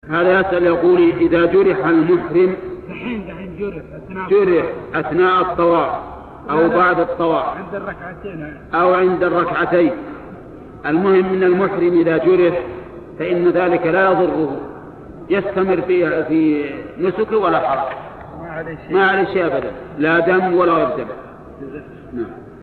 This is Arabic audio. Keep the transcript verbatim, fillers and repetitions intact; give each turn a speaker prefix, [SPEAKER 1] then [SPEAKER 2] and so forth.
[SPEAKER 1] هذا يسأل يقول إذا جرح المحرم جرح أثناء الطواف أو بعد الطواف
[SPEAKER 2] عند الركعتين
[SPEAKER 1] أو عند الركعتين، المهم من المحرم إذا جرح فإن ذلك لا يضره، يستمر في في نسكه ولا حرج، ما عليه شيء أبدا، لا دم ولا غير دم. نعم.